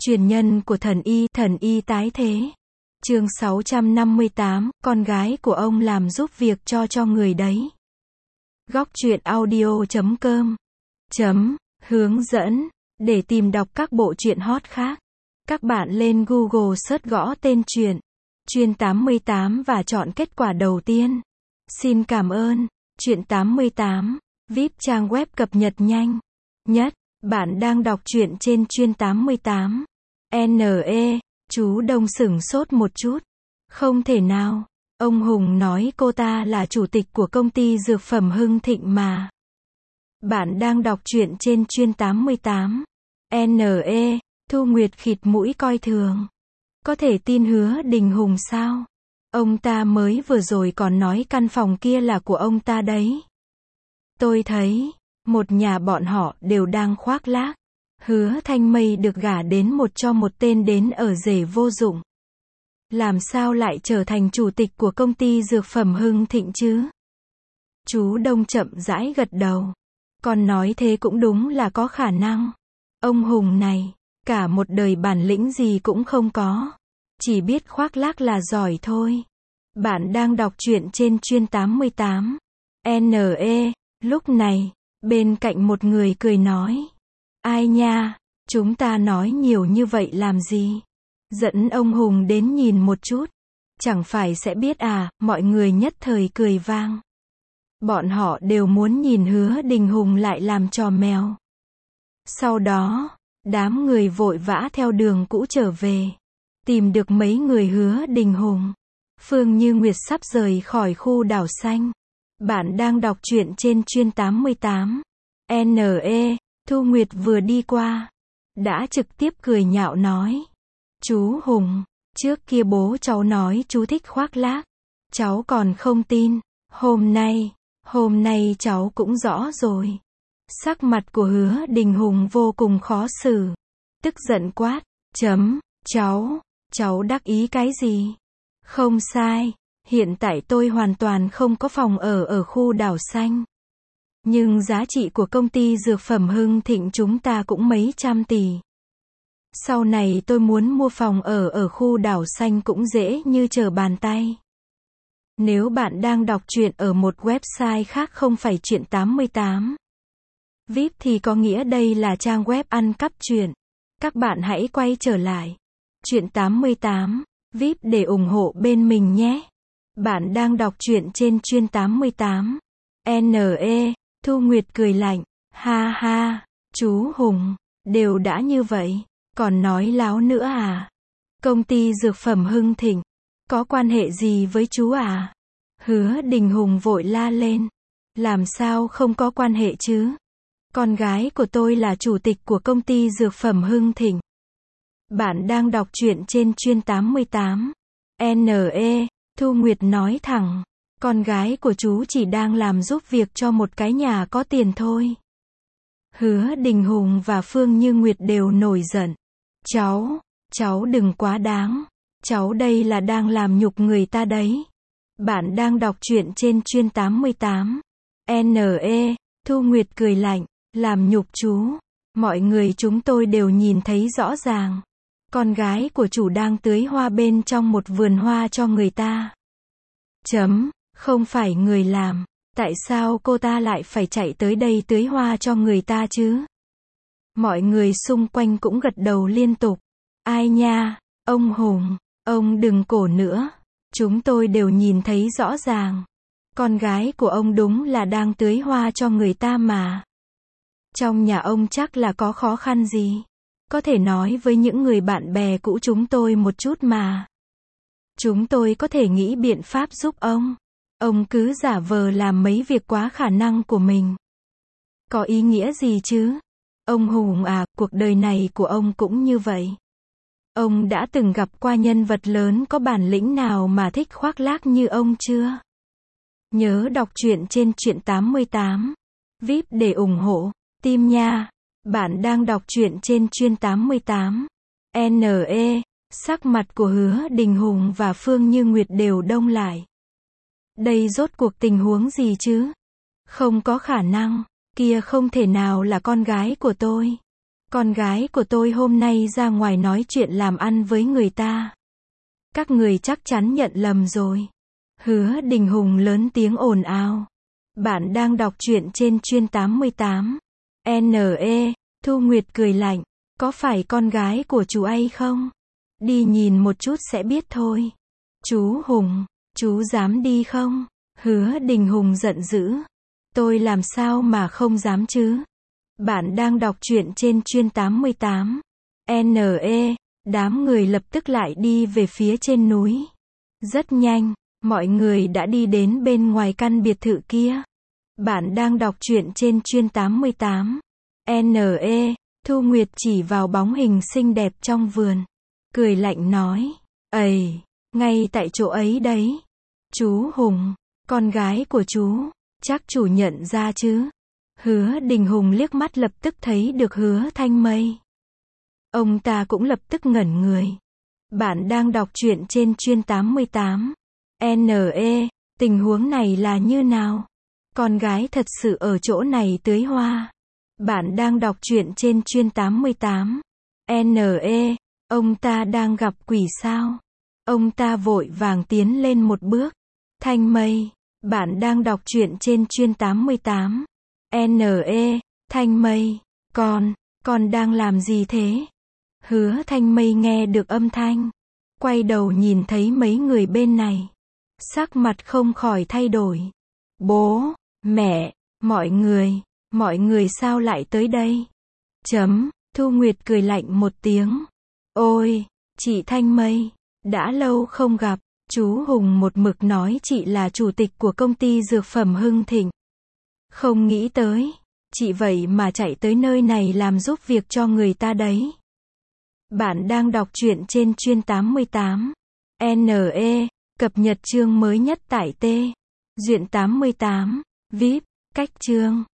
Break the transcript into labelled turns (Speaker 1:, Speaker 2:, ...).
Speaker 1: Truyền nhân của thần y tái thế. Chương 658, con gái của ông làm giúp việc cho người đấy. Góc truyện audio.com Hướng dẫn. Để tìm đọc các bộ truyện hot khác, các bạn lên Google search gõ tên truyện Truyện 88 và chọn kết quả đầu tiên. Xin cảm ơn. Truyện 88, VIP trang web cập nhật nhanh nhất. Bạn đang đọc truyện trên Truyện 88. NE, chú Đông sửng sốt một chút. Không thể nào. Ông Hùng nói cô ta là chủ tịch của công ty dược phẩm Hưng Thịnh mà. Bạn đang đọc truyện trên Truyện 88. NE, Thu Nguyệt khịt mũi coi thường. Có thể tin Hứa Đình Hùng sao? Ông ta mới vừa rồi còn nói căn phòng kia là của ông ta đấy. Tôi thấy, một nhà bọn họ đều đang khoác lác. Hứa Thanh Mây được gả đến một tên đến ở rể vô dụng. Làm sao lại trở thành chủ tịch của công ty dược phẩm Hưng Thịnh chứ? Chú Đông chậm rãi gật đầu. Còn nói thế cũng đúng là có khả năng. Ông Hùng này, cả một đời bản lĩnh gì cũng không có. Chỉ biết khoác lác là giỏi thôi. Bạn đang đọc truyện trên Truyện 88. NE, lúc này, bên cạnh một người cười nói. Ai nha, chúng ta nói nhiều như vậy làm gì? Dẫn ông Hùng đến nhìn một chút. Chẳng phải sẽ biết à, mọi người nhất thời cười vang. Bọn họ đều muốn nhìn Hứa Đình Hùng lại làm trò mèo. Sau đó, đám người vội vã theo đường cũ trở về. Tìm được mấy người Hứa Đình Hùng. Phương Như Nguyệt sắp rời khỏi khu đảo xanh. Bạn đang đọc truyện trên Truyện 88. NE, Thu Nguyệt vừa đi qua. Đã trực tiếp cười nhạo nói. Chú Hùng, trước kia bố cháu nói chú thích khoác lác. Cháu còn không tin. Hôm nay cháu cũng rõ rồi. Sắc mặt của Hứa Đình Hùng vô cùng khó xử. Tức giận quát. Cháu đắc ý cái gì? Không sai. Hiện tại tôi hoàn toàn không có phòng ở khu đảo xanh. Nhưng giá trị của công ty dược phẩm Hưng Thịnh chúng ta cũng mấy trăm tỷ. Sau này tôi muốn mua phòng ở khu đảo xanh cũng dễ như trở bàn tay. Nếu bạn đang đọc truyện ở một website khác không phải Truyện 88 VIP thì có nghĩa đây là trang web ăn cắp truyện. Các bạn hãy quay trở lại Truyện 88 VIP để ủng hộ bên mình nhé. Bạn đang đọc truyện trên Truyện 88. NE, Thu Nguyệt cười lạnh. Ha ha, chú Hùng, đều đã như vậy, còn nói láo nữa à? Công ty dược phẩm Hưng Thịnh, có quan hệ gì với chú à? Hứa Đình Hùng vội la lên. Làm sao không có quan hệ chứ? Con gái của tôi là chủ tịch của công ty dược phẩm Hưng Thịnh. Bạn đang đọc truyện trên Truyện 88. NE, Thu Nguyệt nói thẳng. Con gái của chú chỉ đang làm giúp việc cho một cái nhà có tiền thôi. Hứa Đình Hùng và Phương Như Nguyệt đều nổi giận. Cháu đừng quá đáng. Cháu đây là đang làm nhục người ta đấy. Bạn đang đọc truyện trên Truyện 88. NE, Thu Nguyệt cười lạnh. Làm nhục chú. Mọi người chúng tôi đều nhìn thấy rõ ràng. Con gái của chủ đang tưới hoa bên trong một vườn hoa cho người ta. Không phải người làm. Tại sao cô ta lại phải chạy tới đây tưới hoa cho người ta chứ? Mọi người xung quanh cũng gật đầu liên tục. Ai nha, ông Hùng, ông đừng cổ nữa. Chúng tôi đều nhìn thấy rõ ràng. Con gái của ông đúng là đang tưới hoa cho người ta mà. Trong nhà ông chắc là có khó khăn gì? Có thể nói với những người bạn bè cũ chúng tôi một chút mà. Chúng tôi có thể nghĩ biện pháp giúp ông. Ông cứ giả vờ làm mấy việc quá khả năng của mình. Có ý nghĩa gì chứ? Ông Hùng à, cuộc đời này của ông cũng như vậy. Ông đã từng gặp qua nhân vật lớn có bản lĩnh nào mà thích khoác lác như ông chưa? Nhớ đọc truyện trên Truyện 88. VIP để ủng hộ team nha. Bạn đang đọc truyện trên Truyện 88. NE, sắc mặt của Hứa Đình Hùng và Phương Như Nguyệt đều đông lại. Đây rốt cuộc tình huống gì chứ? Không có khả năng, kia không thể nào là con gái của tôi. Con gái của tôi hôm nay ra ngoài nói chuyện làm ăn với người ta. Các người chắc chắn nhận lầm rồi. Hứa Đình Hùng lớn tiếng ồn ào. Bạn đang đọc truyện trên Chuyên 88. NE, Thu Nguyệt cười lạnh. Có phải con gái của chú ấy không? Đi nhìn một chút sẽ biết thôi. Chú Hùng, chú dám đi không? Hứa Đình Hùng giận dữ. Tôi làm sao mà không dám chứ? Bạn đang đọc truyện trên Chuyên 88. NE, đám người lập tức lại đi về phía trên núi. Rất nhanh, mọi người đã đi đến bên ngoài căn biệt thự kia. Bạn đang đọc truyện trên Chuyên 88. NE, Thu Nguyệt chỉ vào bóng hình xinh đẹp trong vườn. Cười lạnh nói. Ầy, ngay tại chỗ ấy đấy. Chú Hùng, con gái của chú, chắc chủ nhận ra chứ? Hứa Đình Hùng liếc mắt lập tức thấy được Hứa Thanh Mây. Ông ta cũng lập tức ngẩn người. Bạn đang đọc truyện trên Chuyên 88. NE, tình huống này là như nào? Con gái thật sự ở chỗ này tưới hoa. Bạn đang đọc truyện trên Chuyên 88. NE, ông ta đang gặp quỷ sao? Ông ta vội vàng tiến lên một bước. Thanh Mây, bạn đang đọc truyện trên Chuyên 88. NE, Thanh Mây, con đang làm gì thế? Hứa Thanh Mây nghe được âm thanh, quay đầu nhìn thấy mấy người bên này. Sắc mặt không khỏi thay đổi. Bố, mẹ, mọi người sao lại tới đây? Thu Nguyệt cười lạnh một tiếng. Ôi, chị Thanh Mây, đã lâu không gặp. Chú Hùng một mực nói chị là chủ tịch của công ty dược phẩm Hưng Thịnh. Không nghĩ tới, chị vậy mà chạy tới nơi này làm giúp việc cho người ta đấy. Bạn đang đọc truyện trên Chuyên 88. NE, cập nhật chương mới nhất tại T. Duyện 88. VIP, cách chương.